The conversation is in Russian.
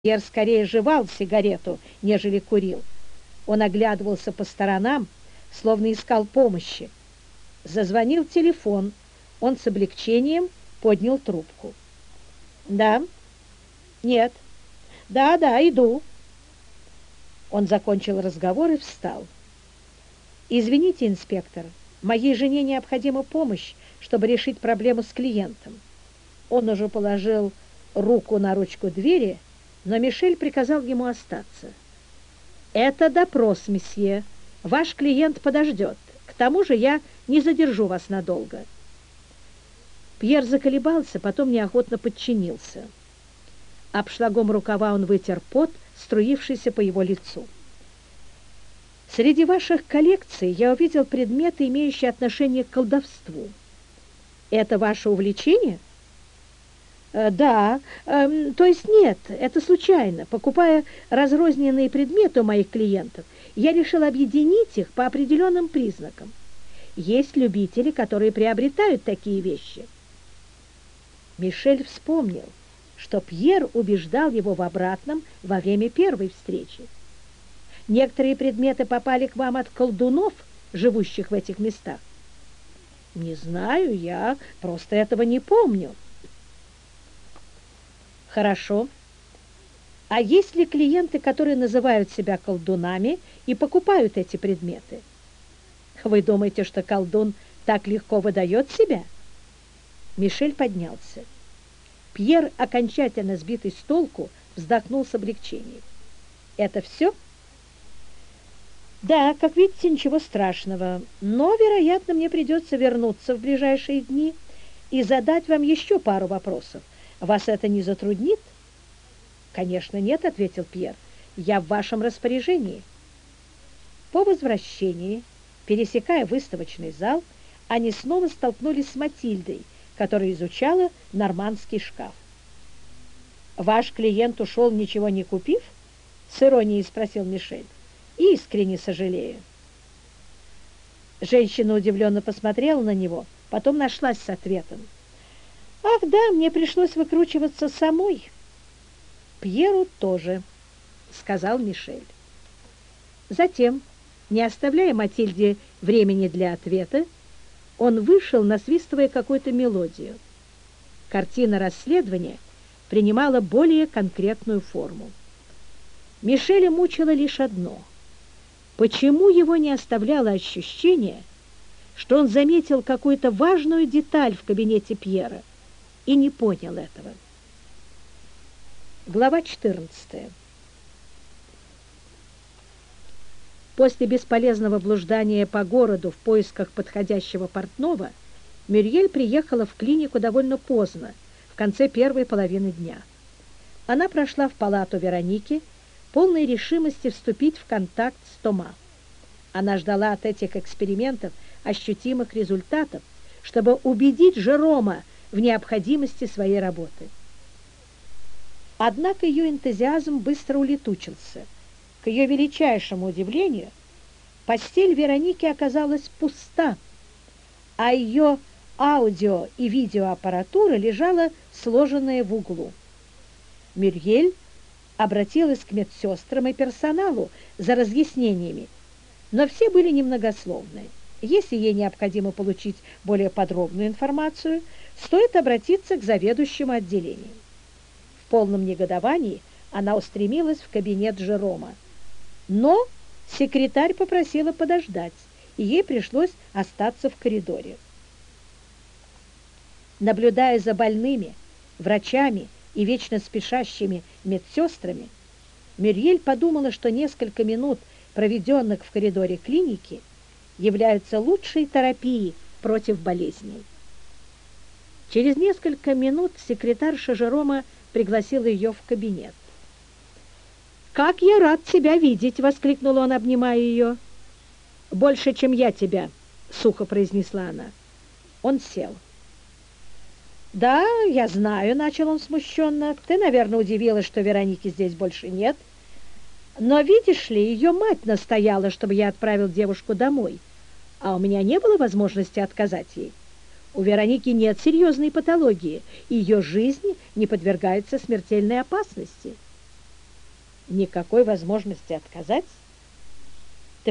Пьер скорее жевал сигарету, нежели курил. Он оглядывался по сторонам, словно искал помощи. Зазвонил телефон. Он с облегчением поднял трубку. «Да? Нет? Да, иду». Он закончил разговор и встал. «Извините, инспектор, моей жене необходима помощь, чтобы решить проблему с клиентом». Он уже положил руку на ручку двери, но Мишель приказал ему остаться. «Это допрос, месье. Ваш клиент подождет. К тому же я не задержу вас надолго». Пьер заколебался, потом неохотно подчинился. Обшлагом рукава он вытер пот, струившийся по его лицу. «Среди ваших коллекций я увидел предметы, имеющие отношение к колдовству. Это ваше увлечение?» «Да, то есть нет, это случайно. Покупая разрозненные предметы у моих клиентов, я решил объединить их по определенным признакам. Есть любители, которые приобретают такие вещи». Мишель вспомнил, что Пьер убеждал его в обратном во время первой встречи. «Некоторые предметы попали к вам от колдунов, живущих в этих местах?» «Не знаю, я просто этого не помню». «Хорошо. А есть ли клиенты, которые называют себя колдунами и покупают эти предметы?» «Вы думаете, что колдун так легко выдает себя?» Мишель поднялся. Пьер, окончательно сбитый с толку, вздохнул с облегчением. «Это все?» «Да, как видите, ничего страшного, но, вероятно, мне придется вернуться в ближайшие дни и задать вам еще пару вопросов. Вас это не затруднит?» «Конечно, нет», — ответил Пьер. «Я в вашем распоряжении». По возвращении, пересекая выставочный зал, они снова столкнулись с Матильдой, которая изучала нормандский шкаф. «Ваш клиент ушел, ничего не купив?» — с иронией спросил Мишель. «Искренне сожалею». Женщина удивленно посмотрела на него, потом нашлась с ответом. «Ах да, мне пришлось выкручиваться самой». «Пьеру тоже», — сказал Мишель. Затем, не оставляя Матильде времени для ответа, он вышел, насвистывая какую-то мелодию. Картина расследования принимала более конкретную форму. Мишеля мучило лишь одно. Почему его не оставляло ощущение, что он заметил какую-то важную деталь в кабинете Пьера и не понял этого? Глава 14. После бесполезного блуждания по городу в поисках подходящего портного Мюриель приехала в клинику довольно поздно, в конце первой половины дня. Она прошла в палату Вероники, полной решимости вступить в контакт с Тома. Она ждала от этих экспериментов ощутимых результатов, чтобы убедить Жерома в необходимости своей работы. Однако ее энтузиазм быстро улетучился. К ее величайшему удивлению, постель Вероники оказалась пуста, а ее аудио- и видеоаппаратура лежала сложенная в углу. Мюриель обратилась к медсестрам и персоналу за разъяснениями, но все были немногословны. Если ей необходимо получить более подробную информацию, стоит обратиться к заведующему отделением. В полном негодовании она устремилась в кабинет Жерома. Но секретарь попросила подождать, и ей пришлось остаться в коридоре. Наблюдая за больными, врачами и вечно спешащими медсестрами, Мюриель подумала, что несколько минут, проведенных в коридоре клиники, являются лучшей терапией против болезней. Через несколько минут секретарша Жерома пригласила ее в кабинет. «Как я рад тебя видеть!» — воскликнул он, обнимая ее. «Больше, чем я тебя!» — сухо произнесла она. Он сел. «Да, я знаю», — начал он смущенно. «Ты, наверное, удивилась, что Вероники здесь больше нет. Но, видишь ли, ее мать настояла, чтобы я отправил девушку домой, а у меня не было возможности отказать ей. У Вероники нет серьезной патологии, и ее жизнь не подвергается смертельной опасности». Никакой возможности отказать?